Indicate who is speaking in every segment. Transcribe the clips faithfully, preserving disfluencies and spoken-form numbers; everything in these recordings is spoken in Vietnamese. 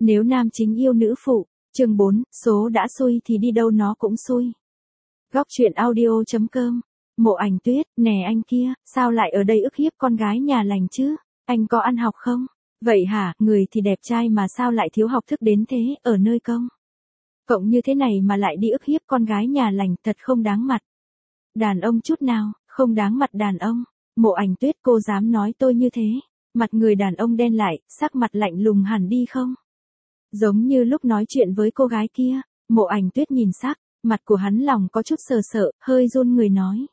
Speaker 1: Nếu nam chính yêu nữ phụ, chương bốn, số đã xui thì đi đâu nó cũng xui. Góc truyện audio chấm com. Mộ Ảnh Tuyết, nè anh kia, sao lại ở đây ức hiếp con gái nhà lành chứ? Anh có ăn học không? Vậy hả, người thì đẹp trai mà sao lại thiếu học thức đến thế, ở nơi công cộng như thế này mà lại đi ức hiếp con gái nhà lành, thật không đáng mặt. Đàn ông chút nào, không đáng mặt đàn ông. Mộ Ảnh Tuyết, cô dám nói tôi như thế? Mặt người đàn ông đen lại, sắc mặt lạnh lùng hẳn đi không? Giống như lúc nói chuyện với cô gái kia. Mộ Ảnh Tuyết nhìn sắc, mặt của hắn lòng có chút sờ sợ, hơi run người nói.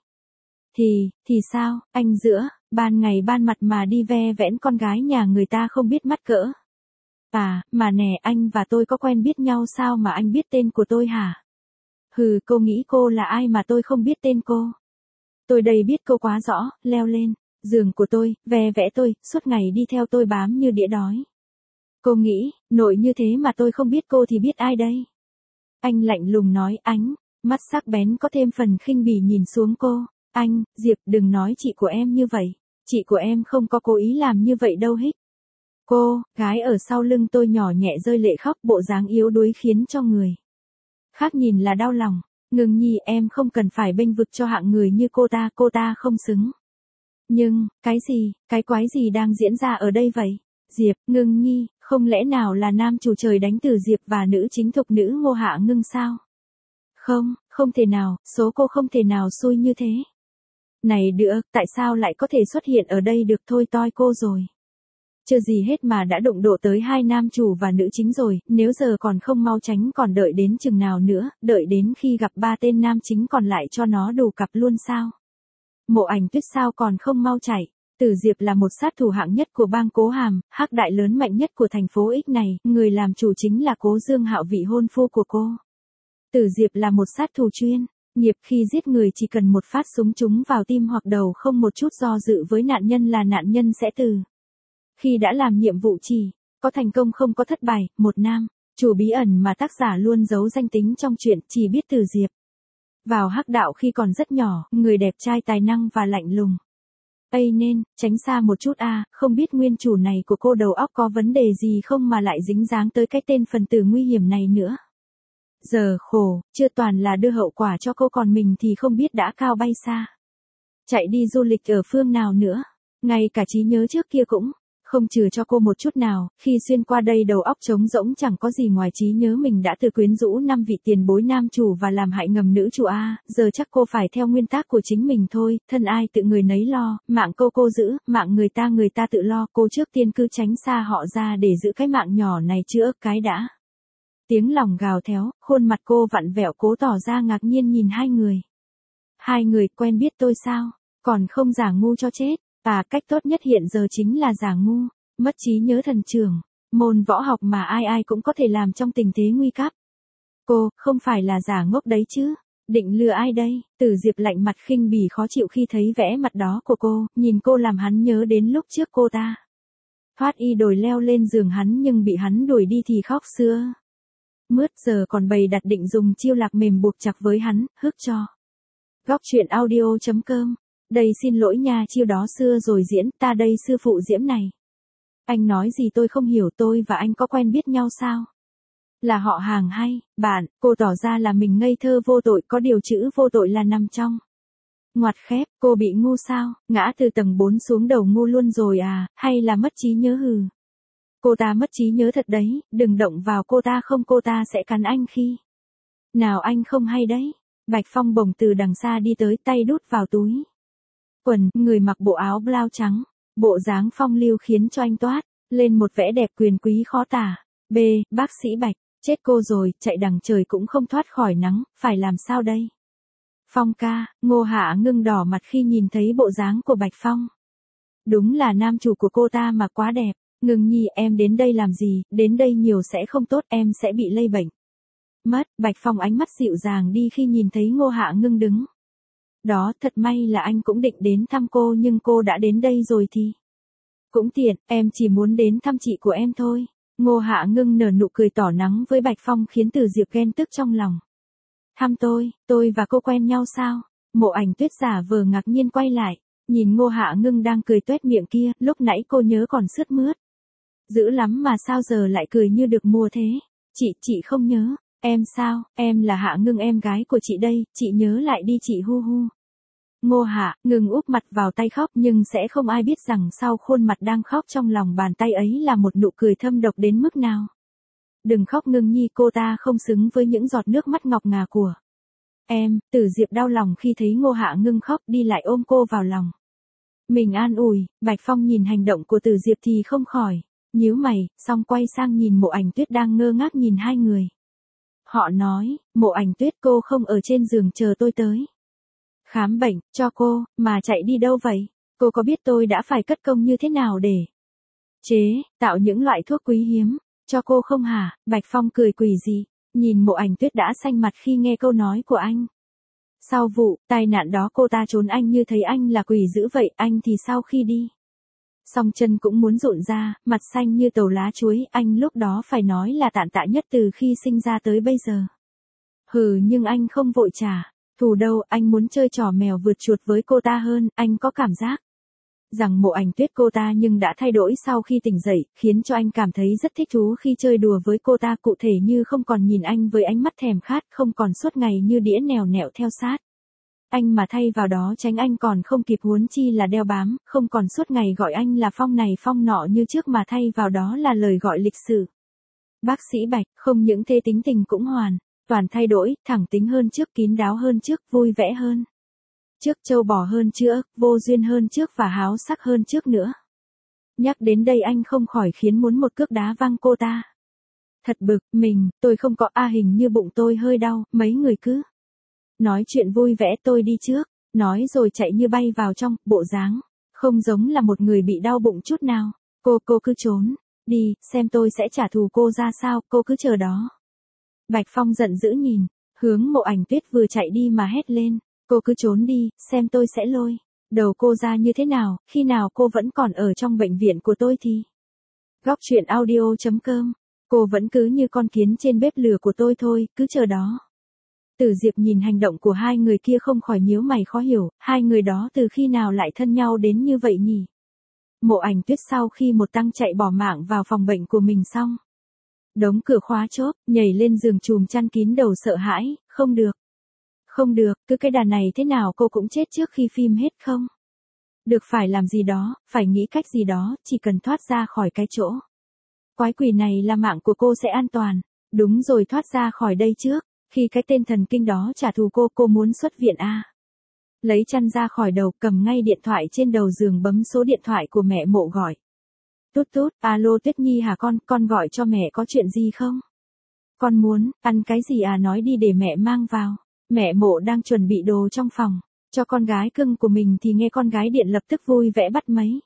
Speaker 1: Thì, thì sao, anh giữa, ban ngày ban mặt mà đi ve vẽn con gái nhà người ta không biết mắt cỡ. À, mà nè, anh và tôi có quen biết nhau sao mà anh biết tên của tôi hả? Hừ, cô nghĩ cô là ai mà tôi không biết tên cô? Tôi đây biết cô quá rõ, leo lên giường của tôi, ve vẽ tôi, suốt ngày đi theo tôi bám như đĩa đói. Cô nghĩ, nội như thế mà tôi không biết cô thì biết ai đây? Anh lạnh lùng nói, ánh mắt sắc bén có thêm phần khinh bỉ nhìn xuống cô. Anh, Diệp, đừng nói chị của em như vậy. Chị của em không có cố ý làm như vậy đâu hích. Cô, gái ở sau lưng tôi nhỏ nhẹ rơi lệ khóc, bộ dáng yếu đuối khiến cho người khác nhìn là đau lòng. Ngưng nhi, em không cần phải bênh vực cho hạng người như cô ta, cô ta không xứng. Nhưng, cái gì, cái quái gì đang diễn ra ở đây vậy? Diệp, Ngưng nhi, không lẽ nào là nam chủ trời đánh từ Diệp và nữ chính thục nữ Ngô Hạ Ngưng sao? Không, không thể nào, số cô không thể nào xui như thế. Này được, tại sao lại có thể xuất hiện ở đây được, thôi toi cô rồi. Chưa gì hết mà đã đụng độ tới hai nam chủ và nữ chính rồi, nếu giờ còn không mau tránh còn đợi đến chừng nào nữa, đợi đến khi gặp ba tên nam chính còn lại cho nó đủ cặp luôn sao? Mộ Ảnh Tuyết sao còn không mau chạy? Tử Diệp là một sát thủ hạng nhất của bang Cố Hàm, hắc đại lớn mạnh nhất của thành phố X này, người làm chủ chính là Cố Dương Hạo, vị hôn phu của cô. Tử Diệp là một sát thủ chuyên nghiệp, khi giết người chỉ cần một phát súng trúng vào tim hoặc đầu không một chút do dự với nạn nhân là nạn nhân sẽ từ. Khi đã làm nhiệm vụ chỉ có thành công không có thất bại. Một nam chủ bí ẩn mà tác giả luôn giấu danh tính trong truyện, chỉ biết Tử Diệp vào hắc đạo khi còn rất nhỏ, người đẹp trai tài năng và lạnh lùng. Ây nên, tránh xa một chút a, à, không biết nguyên chủ này của cô đầu óc có vấn đề gì không mà lại dính dáng tới cái tên phần tử nguy hiểm này nữa. Giờ khổ, chưa toàn là đưa hậu quả cho cô còn mình thì không biết đã cao bay xa. Chạy đi du lịch ở phương nào nữa, ngay cả trí nhớ trước kia cũng không trừ cho cô một chút nào, khi xuyên qua đây đầu óc trống rỗng chẳng có gì ngoài trí nhớ mình đã từ quyến rũ năm vị tiền bối nam chủ và làm hại ngầm nữ chủ a, giờ chắc cô phải theo nguyên tắc của chính mình thôi, thân ai tự người nấy lo, mạng cô cô giữ, mạng người ta người ta tự lo, cô trước tiên cứ tránh xa họ ra để giữ cái mạng nhỏ này chữa cái đã. Tiếng lòng gào thét, khuôn mặt cô vặn vẹo cố tỏ ra ngạc nhiên nhìn hai người. Hai người quen biết tôi sao? Còn không giả ngu cho chết. À, cách tốt nhất hiện giờ chính là giả ngu, mất trí nhớ thần trưởng, môn võ học mà ai ai cũng có thể làm trong tình thế nguy cấp. Cô, không phải là giả ngốc đấy chứ? Định lừa ai đây? Tử Diệp lạnh mặt khinh bỉ khó chịu khi thấy vẻ mặt đó của cô, nhìn cô làm hắn nhớ đến lúc trước cô ta thoát y đồi leo lên giường hắn nhưng bị hắn đuổi đi thì khóc xưa mướt, giờ còn bày đặt định dùng chiêu lạc mềm buộc chặt với hắn, hức cho. Góc truyện audio chấm com. Đây xin lỗi nha, chiêu đó xưa rồi diễn, ta đây sư phụ Diễm này. Anh nói gì tôi không hiểu, tôi và anh có quen biết nhau sao? Là họ hàng hay, bạn, cô tỏ ra là mình ngây thơ vô tội, có điều chữ vô tội là nằm trong ngoặt khép, cô bị ngu sao, ngã từ tầng bốn xuống đầu ngu luôn rồi à, hay là mất trí nhớ hừ. Cô ta mất trí nhớ thật đấy, đừng động vào cô ta không cô ta sẽ cắn anh khi nào anh không hay đấy. Bạch Phong bồng từ đằng xa đi tới, tay đút vào túi quần, người mặc bộ áo blau trắng, bộ dáng phong lưu khiến cho anh toát lên một vẻ đẹp quyền quý khó tả. B, bác sĩ Bạch, chết cô rồi, chạy đằng trời cũng không thoát khỏi nắng, phải làm sao đây? Phong ca, Ngô Hạ Ngưng đỏ mặt khi nhìn thấy bộ dáng của Bạch Phong. Đúng là nam chủ của cô ta mà quá đẹp. Ngưng nhi, em đến đây làm gì, đến đây nhiều sẽ không tốt, em sẽ bị lây bệnh mất. Bạch Phong ánh mắt dịu dàng đi khi nhìn thấy Ngô Hạ Ngưng đứng đó, thật may là anh cũng định đến thăm cô nhưng cô đã đến đây rồi thì cũng tiện, em chỉ muốn đến thăm chị của em thôi. Ngô Hạ Ngưng nở nụ cười tỏ nắng với Bạch Phong khiến Tử Diệp ghen tức trong lòng. Thăm tôi, tôi và cô quen nhau sao? Mộ Ảnh Tuyết giả vờ ngạc nhiên quay lại, nhìn Ngô Hạ Ngưng đang cười tuét miệng kia, lúc nãy cô nhớ còn sướt mướt. Dữ lắm mà sao giờ lại cười như được mua thế? Chị, chị không nhớ. Em sao, em là Hạ Ngưng em gái của chị đây, chị nhớ lại đi chị hu hu. Ngô Hạ, Ngưng úp mặt vào tay khóc nhưng sẽ không ai biết rằng sau khuôn mặt đang khóc trong lòng bàn tay ấy là một nụ cười thâm độc đến mức nào. Đừng khóc Ngưng nhi, cô ta không xứng với những giọt nước mắt ngọc ngà của em. Tử Diệp đau lòng khi thấy Ngô Hạ Ngưng khóc, đi lại ôm cô vào lòng. Mình an ủi. Bạch Phong nhìn hành động của Tử Diệp thì không khỏi nhíu mày, xong quay sang nhìn Mộ Ảnh Tuyết đang ngơ ngác nhìn hai người. Họ nói, Mộ Ảnh Tuyết, cô không ở trên giường chờ tôi tới khám bệnh cho cô, mà chạy đi đâu vậy? Cô có biết tôi đã phải cất công như thế nào để chế tạo những loại thuốc quý hiếm cho cô không hả? Bạch Phong cười quỷ dị, nhìn Mộ Ảnh Tuyết đã xanh mặt khi nghe câu nói của anh. Sau vụ tai nạn đó cô ta trốn anh như thấy anh là quỷ dữ vậy, anh thì sau khi đi song chân cũng muốn rụn ra, mặt xanh như tàu lá chuối, anh lúc đó phải nói là tàn tạ nhất từ khi sinh ra tới bây giờ. Hừ, nhưng anh không vội trả thù đâu, anh muốn chơi trò mèo vượt chuột với cô ta hơn. Anh có cảm giác rằng Mộ Ảnh Tuyết cô ta nhưng đã thay đổi sau khi tỉnh dậy, khiến cho anh cảm thấy rất thích thú khi chơi đùa với cô ta, cụ thể như không còn nhìn anh với ánh mắt thèm khát, không còn suốt ngày như đĩa nèo nẹo theo sát anh mà thay vào đó tránh anh còn không kịp, huống chi là đeo bám, không còn suốt ngày gọi anh là Phong này Phong nọ như trước mà thay vào đó là lời gọi lịch sự. Bác sĩ Bạch, không những thế tính tình cũng hoàn toàn thay đổi, thẳng tính hơn trước, kín đáo hơn trước, vui vẻ hơn trước, trâu bò hơn trước, vô duyên hơn trước và háo sắc hơn trước nữa. Nhắc đến đây anh không khỏi khiến muốn một cước đá văng cô ta. Thật bực mình, tôi không có a hình như bụng tôi hơi đau, mấy người cứ nói chuyện vui vẻ, tôi đi trước. Nói rồi chạy như bay vào trong, bộ dáng không giống là một người bị đau bụng chút nào. Cô, cô cứ trốn đi, xem tôi sẽ trả thù cô ra sao, cô cứ chờ đó. Bạch Phong giận dữ nhìn hướng Mộ Ảnh Tuyết vừa chạy đi mà hét lên. Cô cứ trốn đi, xem tôi sẽ lôi đầu cô ra như thế nào, khi nào cô vẫn còn ở trong bệnh viện của tôi thì. Góc truyện audio chấm com. Cô vẫn cứ như con kiến trên bếp lửa của tôi thôi, cứ chờ đó. Tử Diệp nhìn hành động của hai người kia không khỏi nhíu mày khó hiểu, hai người đó từ khi nào lại thân nhau đến như vậy nhỉ? Mộ Ảnh Tuyết sau khi một tăng chạy bỏ mạng vào phòng bệnh của mình xong, đóng cửa khóa chốt, nhảy lên giường chùm chăn kín đầu sợ hãi, không được. Không được, cứ cái đà này thế nào cô cũng chết trước khi phim hết không? Được, phải làm gì đó, phải nghĩ cách gì đó, chỉ cần thoát ra khỏi cái chỗ quái quỷ này là mạng của cô sẽ an toàn. Đúng rồi, thoát ra khỏi đây trước. Khi cái tên thần kinh đó trả thù cô, cô muốn xuất viện à? Lấy chăn ra khỏi đầu, cầm ngay điện thoại trên đầu giường bấm số điện thoại của mẹ Mộ gọi. Tút tút, alo Tuyết Nhi hả con, con gọi cho mẹ có chuyện gì không? Con muốn, ăn cái gì à, nói đi để mẹ mang vào. Mẹ Mộ đang chuẩn bị đồ trong phòng cho con gái cưng của mình thì nghe con gái điện lập tức vui vẻ bắt máy.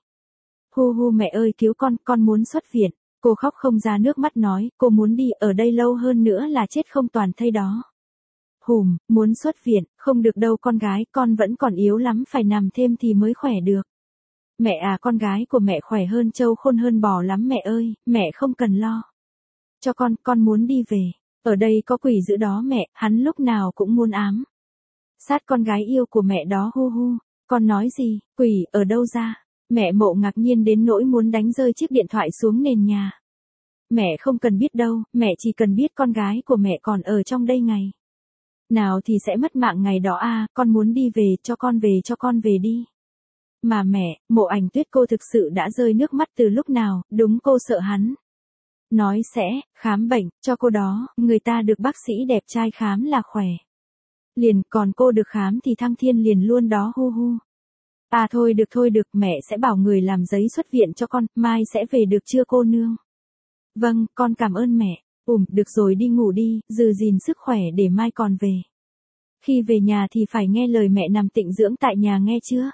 Speaker 1: Hu hu, mẹ ơi cứu con, con muốn xuất viện. Cô khóc không ra nước mắt nói, cô muốn đi ở đây lâu hơn nữa là chết không toàn thây đó. Hùm, muốn xuất viện, không được đâu con gái, con vẫn còn yếu lắm, phải nằm thêm thì mới khỏe được. Mẹ à, con gái của mẹ khỏe hơn trâu khôn hơn bò lắm mẹ ơi, mẹ không cần lo cho con, con muốn đi về. Ở đây có quỷ dữ đó mẹ, hắn lúc nào cũng muốn ám sát con gái yêu của mẹ đó. Hu hu, con nói gì, quỷ ở đâu ra? Mẹ Mộ ngạc nhiên đến nỗi muốn đánh rơi chiếc điện thoại xuống nền nhà. Mẹ không cần biết đâu, mẹ chỉ cần biết con gái của mẹ còn ở trong đây ngày nào thì sẽ mất mạng ngày đó à, con muốn đi về, cho con về, cho con về đi. Mà mẹ, Mộ Ảnh Tuyết cô thực sự đã rơi nước mắt từ lúc nào, đúng cô sợ hắn nói sẽ khám bệnh cho cô đó, người ta được bác sĩ đẹp trai khám là khỏe liền, còn cô được khám thì thăng thiên liền luôn đó. Hu hu. À thôi được thôi được, mẹ sẽ bảo người làm giấy xuất viện cho con, mai sẽ về được chưa cô nương? Vâng, con cảm ơn mẹ. Ủm, được rồi đi ngủ đi, giữ gìn sức khỏe để mai còn về. Khi về nhà thì phải nghe lời mẹ nằm tịnh dưỡng tại nhà nghe chưa?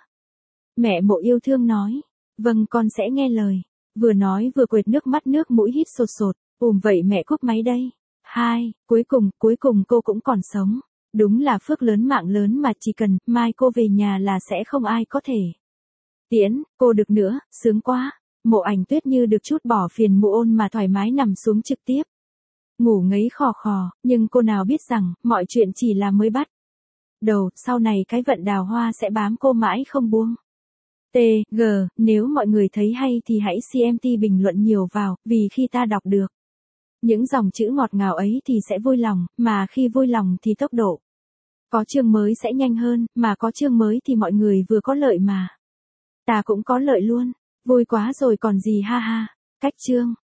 Speaker 1: Mẹ Mộ yêu thương nói. Vâng con sẽ nghe lời. Vừa nói vừa quệt nước mắt nước mũi hít sột sột. Ủm vậy mẹ cúp máy đây. Hai, cuối cùng, cuối cùng cô cũng còn sống. Đúng là phước lớn mạng lớn mà, chỉ cần mai cô về nhà là sẽ không ai có thể tiễn cô được nữa, sướng quá. Mộ Ảnh Tuyết như được chút bỏ phiền muộn mà thoải mái nằm xuống trực tiếp ngủ ngấy khò khò, nhưng cô nào biết rằng mọi chuyện chỉ là mới bắt đầu, sau này cái vận đào hoa sẽ bám cô mãi không buông. T, G, nếu mọi người thấy hay thì hãy xê em tê bình luận nhiều vào, vì khi ta đọc được những dòng chữ ngọt ngào ấy thì sẽ vui lòng, mà khi vui lòng thì tốc độ có chương mới sẽ nhanh hơn, mà có chương mới thì mọi người vừa có lợi mà ta cũng có lợi luôn. Vui quá rồi còn gì ha ha. Cách chương